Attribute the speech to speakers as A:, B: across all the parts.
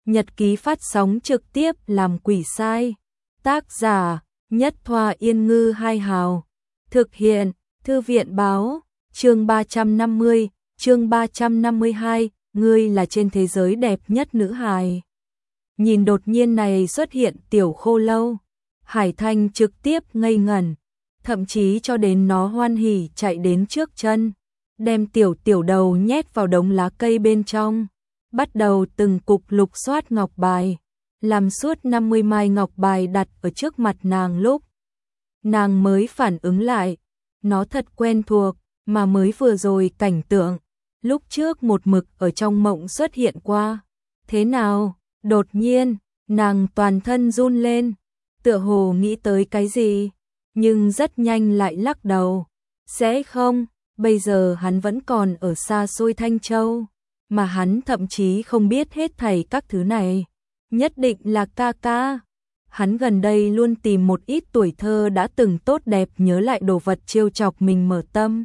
A: Nhật ký phát sóng trực tiếp làm quỷ sai. Tác giả: Nhất Thoa Yên Ngư Hai Hào. Thực hiện: Thư viện báo. Chương 350, chương 352, ngươi là trên thế giới đẹp nhất nữ hài. Nhìn đột nhiên này xuất hiện Tiểu Khô Lâu, Hải Thanh trực tiếp ngây ngẩn, thậm chí cho đến nó hoan hỉ chạy đến trước chân, đem tiểu đầu nhét vào đống lá cây bên trong, bắt đầu từng cục lục soát ngọc bài, làm suốt 50 mai ngọc bài đặt ở trước mặt nàng lúc nàng mới phản ứng lại, nó thật quen thuộc, mà mới vừa rồi cảnh tượng, lúc trước một mực ở trong mộng xuất hiện qua. Thế nào? Đột nhiên, nàng toàn thân run lên, tựa hồ nghĩ tới cái gì, nhưng rất nhanh lại lắc đầu. Sẽ không, bây giờ hắn vẫn còn ở xa xôi Thanh Châu, mà hắn thậm chí không biết hết thảy các thứ này. Nhất định là ca ca. Hắn gần đây luôn tìm một ít tuổi thơ đã từng tốt đẹp nhớ lại đồ vật trêu chọc mình mở tâm.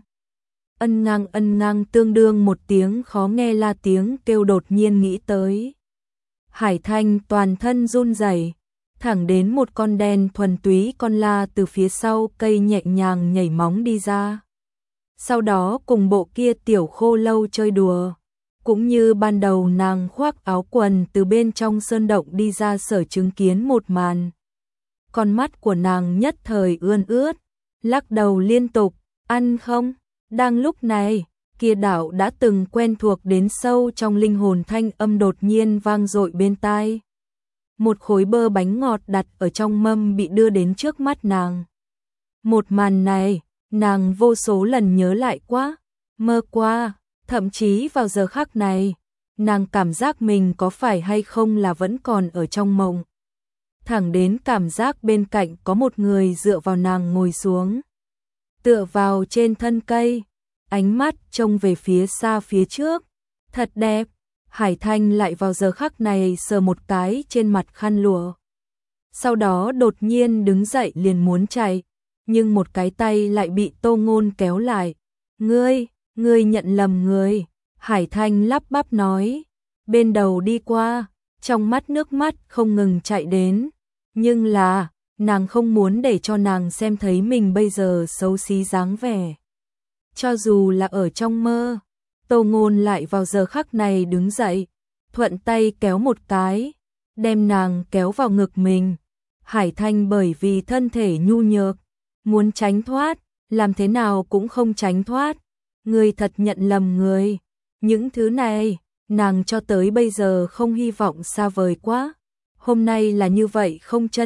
A: Ân ngang tương đương một tiếng khó nghe la tiếng kêu đột nhiên nghĩ tới. Hải Thanh toàn thân run rẩy, thẳng đến một con đen thuần túy con la từ phía sau cây nhẹ nhàng nhảy móng đi ra. Sau đó cùng bộ kia Tiểu Khô Lâu chơi đùa, cũng như ban đầu nàng khoác áo quần từ bên trong sơn động đi ra sở chứng kiến một màn. Con mắt của nàng nhất thời ươn ướt, lắc đầu liên tục, ăn không? Đang lúc này, kia đạo đã từng quen thuộc đến sâu trong linh hồn thanh âm đột nhiên vang dội bên tai. Một khối bơ bánh ngọt đặt ở trong mâm bị đưa đến trước mắt nàng. Một màn này, nàng vô số lần nhớ lại quá, mơ qua, thậm chí vào giờ khắc này, nàng cảm giác mình có phải hay không là vẫn còn ở trong mộng. Thẳng đến cảm giác bên cạnh có một người dựa vào nàng ngồi xuống, tựa vào trên thân cây, ánh mắt trông về phía xa phía trước, thật đẹp. Hải Thanh lại vào giờ khắc này sờ một cái trên mặt khăn lụa. Sau đó đột nhiên đứng dậy liền muốn chạy, nhưng một cái tay lại bị Tô Ngôn kéo lại. Ngươi nhận lầm người. Hải Thanh lắp bắp nói, bên đầu đi qua, trong mắt nước mắt không ngừng chạy đến. Nhưng là, nàng không muốn để cho nàng xem thấy mình bây giờ xấu xí dáng vẻ. Cho dù là ở trong mơ, Tô Ngôn lại vào giờ khắc này đứng dậy, thuận tay kéo một cái, đem nàng kéo vào ngực mình. Hải Thanh bởi vì thân thể nhu nhược, muốn tránh thoát, làm thế nào cũng không tránh thoát. Người thật nhận lầm người. Những thứ này, nàng cho tới bây giờ không hy vọng xa vời quá. Hôm nay là như vậy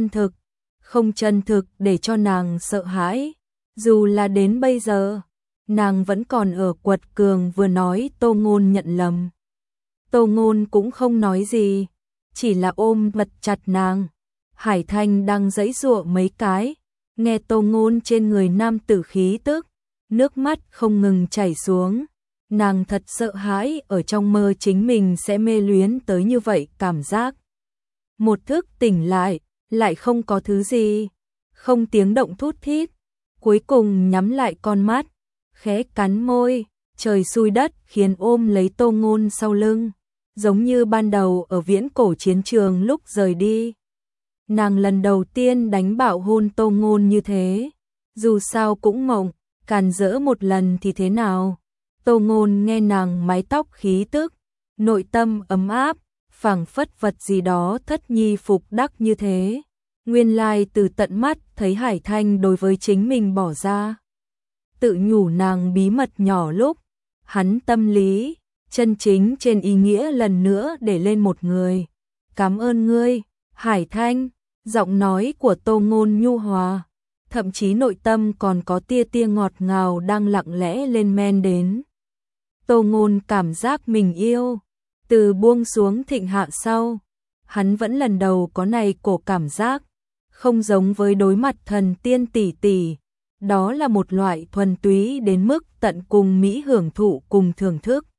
A: không chân thực để cho nàng sợ hãi. Dù là đến bây giờ, nàng vẫn còn ở quật cường vừa nói Tô Ngôn nhận lầm. Tô Ngôn cũng không nói gì, chỉ là ôm vật chặt nàng. Hải Thanh đang giãy giụa mấy cái, nghe Tô Ngôn trên người nam tử khí tức, nước mắt không ngừng chảy xuống. Nàng thật sợ hãi ở trong mơ chính mình sẽ mê luyến tới như vậy cảm giác. Một thức tỉnh lại không có thứ gì, không tiếng động thút thít, cuối cùng nhắm lại con mắt, khẽ cắn môi, trời xui đất khiến ôm lấy Tô Ngôn sau lưng, giống như ban đầu ở viễn cổ chiến trường lúc rời đi. Nàng lần đầu tiên đánh bạo hôn Tô Ngôn như thế, dù sao cũng mộng, càn rỡ một lần thì thế nào. Tô Ngôn nghe nàng mái tóc khí tức, nội tâm ấm áp, phảng phất vật gì đó thất nhi phục đắc như thế. Nguyên lai từ tận mắt thấy Hải Thanh đối với chính mình bỏ ra. Tự nhủ nàng bí mật nhỏ lúc, hắn tâm lý, chân chính trên ý nghĩa lần nữa để lên một người. Cảm ơn ngươi, Hải Thanh, giọng nói của Tô Ngôn nhu hòa, thậm chí nội tâm còn có tia ngọt ngào đang lặng lẽ lên men đến. Tô Ngôn cảm giác mình yêu, từ buông xuống thịnh hạ sau, hắn vẫn lần đầu có này cổ cảm giác, không giống với đối mặt thần tiên tỷ tỷ, đó là một loại thuần túy đến mức tận cùng mỹ hưởng thụ cùng thưởng thức.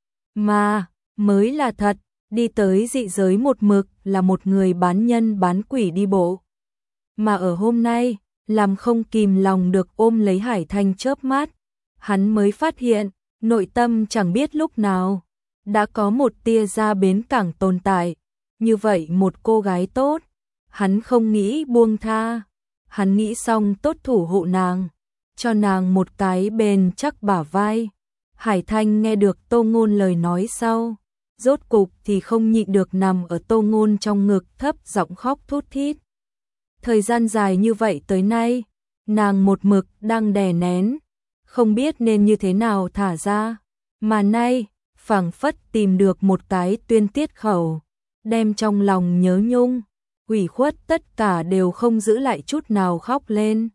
A: Mà, mới là thật, đi tới dị giới một mực là một người bán nhân bán quỷ đi bộ. Mà ở hôm nay, làm không kìm lòng được ôm lấy Hải Thanh chớp mắt, hắn mới phát hiện, nội tâm chẳng biết lúc nào, đã có một tia ra bến cảng tồn tại, như vậy một cô gái tốt, hắn không nghĩ buông tha, hắn nghĩ xong tốt thủ hộ nàng, cho nàng một cái bền chắc bả vai. Hải Thanh nghe được Tô Ngôn lời nói sau, rốt cục thì không nhịn được nằm ở Tô Ngôn trong ngực thấp giọng khóc thút thít. Thời gian dài như vậy tới nay, nàng một mực đang đè nén, không biết nên như thế nào thả ra, mà nay, phảng phất tìm được một cái tuyên tiết khẩu, đem trong lòng nhớ nhung, ủy khuất tất cả đều không giữ lại chút nào khóc lên.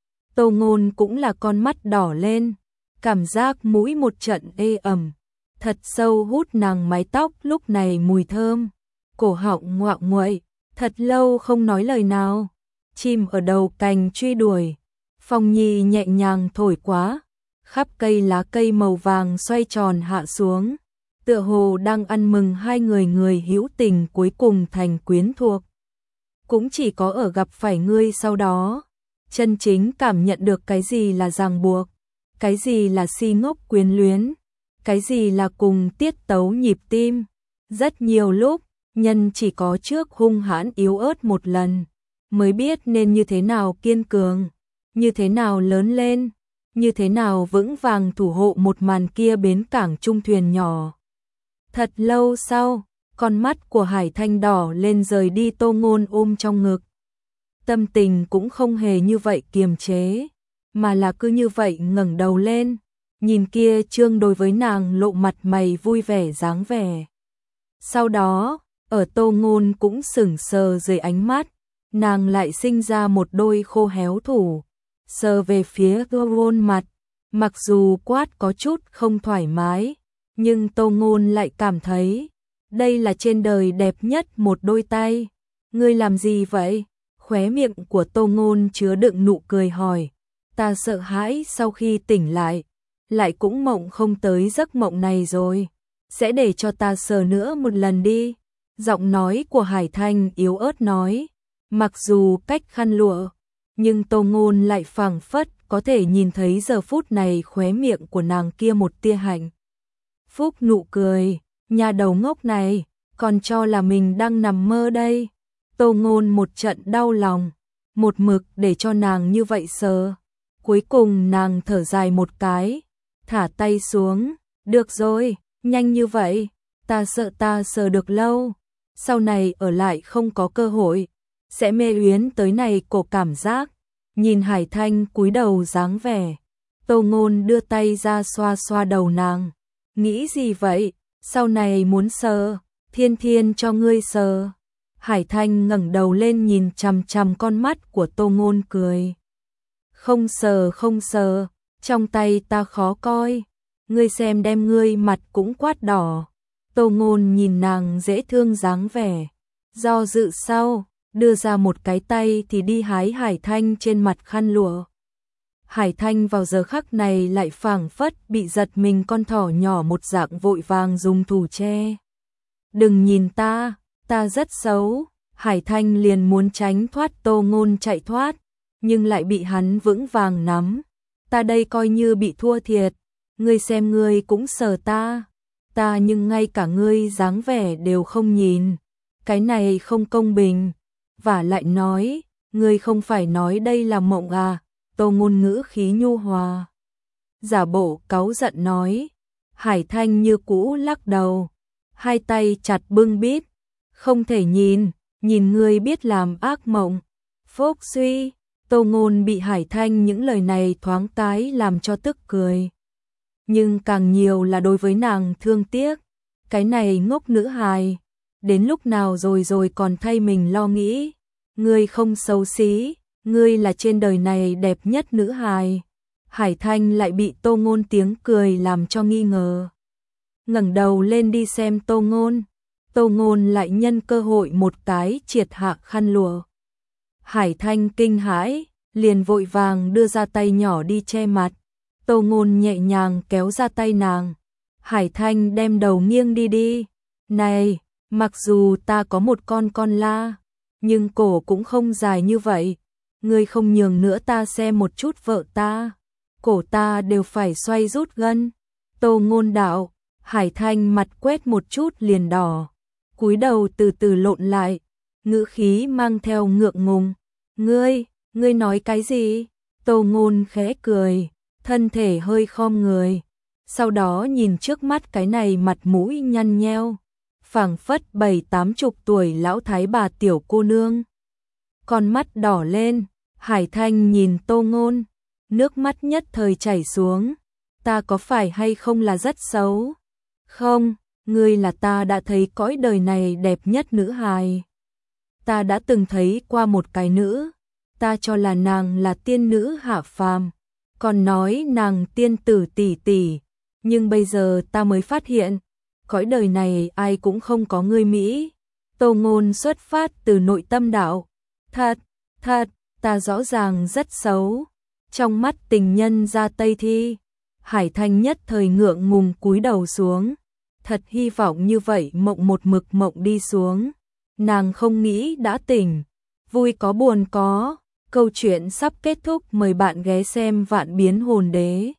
A: Tô Ngôn cũng là con mắt đỏ lên, cảm giác mũi một trận ê ẩm, thật sâu hút nàng mái tóc lúc này mùi thơm, cổ họng ngoạo nguậy, thật lâu không nói lời nào. Chim ở đầu cành truy đuổi, phong nhi nhẹ nhàng thổi quá, khắp cây lá cây màu vàng xoay tròn hạ xuống, tựa hồ đang ăn mừng hai người hữu tình cuối cùng thành quyến thuộc. Cũng chỉ có ở gặp phải ngươi sau đó, chân chính cảm nhận được cái gì là ràng buộc, cái gì là si ngốc quyến luyến, cái gì là cùng tiết tấu nhịp tim. Rất nhiều lúc, nhân chỉ có trước hung hãn yếu ớt một lần, mới biết nên như thế nào kiên cường, như thế nào lớn lên, như thế nào vững vàng thủ hộ một màn kia bến cảng trung thuyền nhỏ. Thật lâu sau, con mắt của Hải Thanh đỏ lên rời đi Tô Ngôn ôm trong ngực. Tâm tình cũng không hề như vậy kiềm chế, mà là cứ như vậy ngẩng đầu lên, nhìn kia Trương đối với nàng lộ mặt mày vui vẻ dáng vẻ. Sau đó, ở Tô Ngôn cũng sững sờ dưới ánh mắt, nàng lại sinh ra một đôi khô héo thủ, sờ về phía Gôn mặt, mặc dù quát có chút không thoải mái, nhưng Tô Ngôn lại cảm thấy, đây là trên đời đẹp nhất một đôi tay. Ngươi làm gì vậy? Khóe miệng của Tô Ngôn chứa đựng nụ cười hỏi, ta sợ hãi sau khi tỉnh lại cũng mộng không tới giấc mộng này rồi, sẽ để cho ta sờ nữa một lần đi. Giọng nói của Hải Thanh yếu ớt nói, mặc dù cách khăn lụa, nhưng Tô Ngôn lại phảng phất có thể nhìn thấy giờ phút này khóe miệng của nàng kia một tia hạnh phúc nụ cười, nhà đầu ngốc này, còn cho là mình đang nằm mơ đây. Tô Ngôn một trận đau lòng, một mực để cho nàng như vậy sờ. Cuối cùng nàng thở dài một cái, thả tay xuống, được rồi, nhanh như vậy, ta sợ ta sờ được lâu, sau này ở lại không có cơ hội, sẽ mê luyến tới này cổ cảm giác. Nhìn Hải Thanh cúi đầu dáng vẻ, Tô Ngôn đưa tay ra xoa xoa đầu nàng, nghĩ gì vậy, sau này muốn sờ, thiên thiên cho ngươi sờ. Hải Thanh ngẩng đầu lên nhìn chằm chằm con mắt của Tô Ngôn cười. Không sờ, trong tay ta khó coi, ngươi xem đem ngươi mặt cũng quát đỏ. Tô Ngôn nhìn nàng dễ thương dáng vẻ, do dự sau, đưa ra một cái tay thì đi hái Hải Thanh trên mặt khăn lụa. Hải Thanh vào giờ khắc này lại phảng phất bị giật mình con thỏ nhỏ một dạng vội vàng dùng thủ che. Đừng nhìn ta rất xấu. Hải Thanh liền muốn tránh thoát Tô Ngôn chạy thoát, nhưng lại bị hắn vững vàng nắm. Ta đây coi như bị thua thiệt, ngươi xem ngươi cũng sờ ta nhưng ngay cả ngươi dáng vẻ đều không nhìn, cái này không công bình. Và lại nói, ngươi không phải nói đây là mộng à? Tô Ngôn ngữ khí nhu hòa, giả bộ cáu giận nói. Hải Thanh như cũ lắc đầu, hai tay chặt bưng bít, không thể nhìn ngươi biết làm ác mộng. Phốc suy, Tô Ngôn bị Hải Thanh những lời này thoáng cái làm cho tức cười. Nhưng càng nhiều là đối với nàng thương tiếc, cái này ngốc nữ hài, đến lúc nào rồi còn thay mình lo nghĩ. Ngươi không xấu xí, ngươi là trên đời này đẹp nhất nữ hài. Hải Thanh lại bị Tô Ngôn tiếng cười làm cho nghi ngờ. Ngẩng đầu lên đi xem Tô Ngôn. Tô Ngôn lại nhân cơ hội một cái triệt hạ khăn lụa. Hải Thanh kinh hãi, liền vội vàng đưa ra tay nhỏ đi che mặt. Tô Ngôn nhẹ nhàng kéo ra tay nàng. Hải Thanh đem đầu nghiêng đi. Này, mặc dù ta có một con la, nhưng cổ cũng không dài như vậy. Ngươi không nhường nữa ta xem một chút vợ ta. Cổ ta đều phải xoay rút gân. Tô Ngôn đạo. Hải Thanh mặt quét một chút liền đỏ. cúi đầu từ từ lộn lại, ngữ khí mang theo ngượng ngùng. Ngươi nói cái gì? Tô Ngôn khẽ cười, thân thể hơi khom người, sau đó nhìn trước mắt cái này mặt mũi nhăn nheo, phảng phất 70-80 tuổi lão thái bà tiểu cô nương. Con mắt đỏ lên, Hải Thanh nhìn Tô Ngôn, nước mắt nhất thời chảy xuống. Ta có phải hay không là rất xấu? Không, ngươi là ta đã thấy cõi đời này đẹp nhất nữ hài. Ta đã từng thấy qua một cái nữ, ta cho là nàng là tiên nữ hạ phàm, còn nói nàng tiên tử tỷ tỷ, nhưng bây giờ ta mới phát hiện, cõi đời này ai cũng không có ngươi mỹ. Tô Ngôn xuất phát từ nội tâm đạo, thật, ta rõ ràng rất xấu. Trong mắt tình nhân ra Tây Thi, Hải Thanh nhất thời ngượng ngùng cúi đầu xuống, thật hy vọng như vậy mộng một mực mộng đi xuống. Nàng không nghĩ đã tỉnh, vui có buồn có. Câu chuyện sắp kết thúc, mời bạn ghé xem Vạn Biến Hồn Đế.